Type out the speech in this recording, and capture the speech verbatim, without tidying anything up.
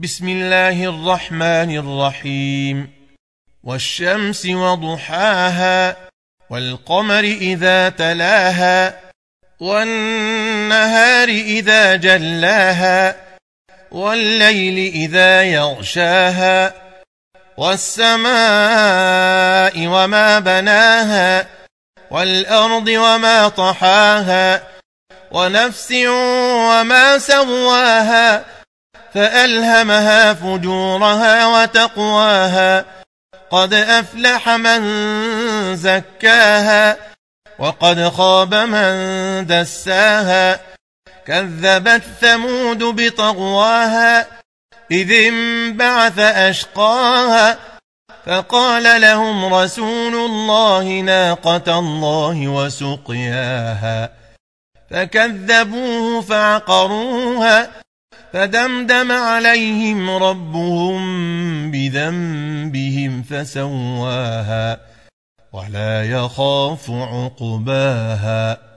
بسم الله الرحمن الرحيم والشمس وضحاها والقمر إذا تلاها والنهار إذا جلاها والليل إذا يغشاها والسماء وما بناها والأرض وما طحاها ونفس وما سواها فألهمها فجورها وتقواها قد أفلح من زكاها وقد خاب من دساها كذبت ثمود بطغواها إذ انبعث أشقاها فقال لهم رسول الله ناقة الله وسقياها فكذبوه فعقروها فدمدم عليهم ربهم بذنبهم فسواها ولا يخاف عقباها.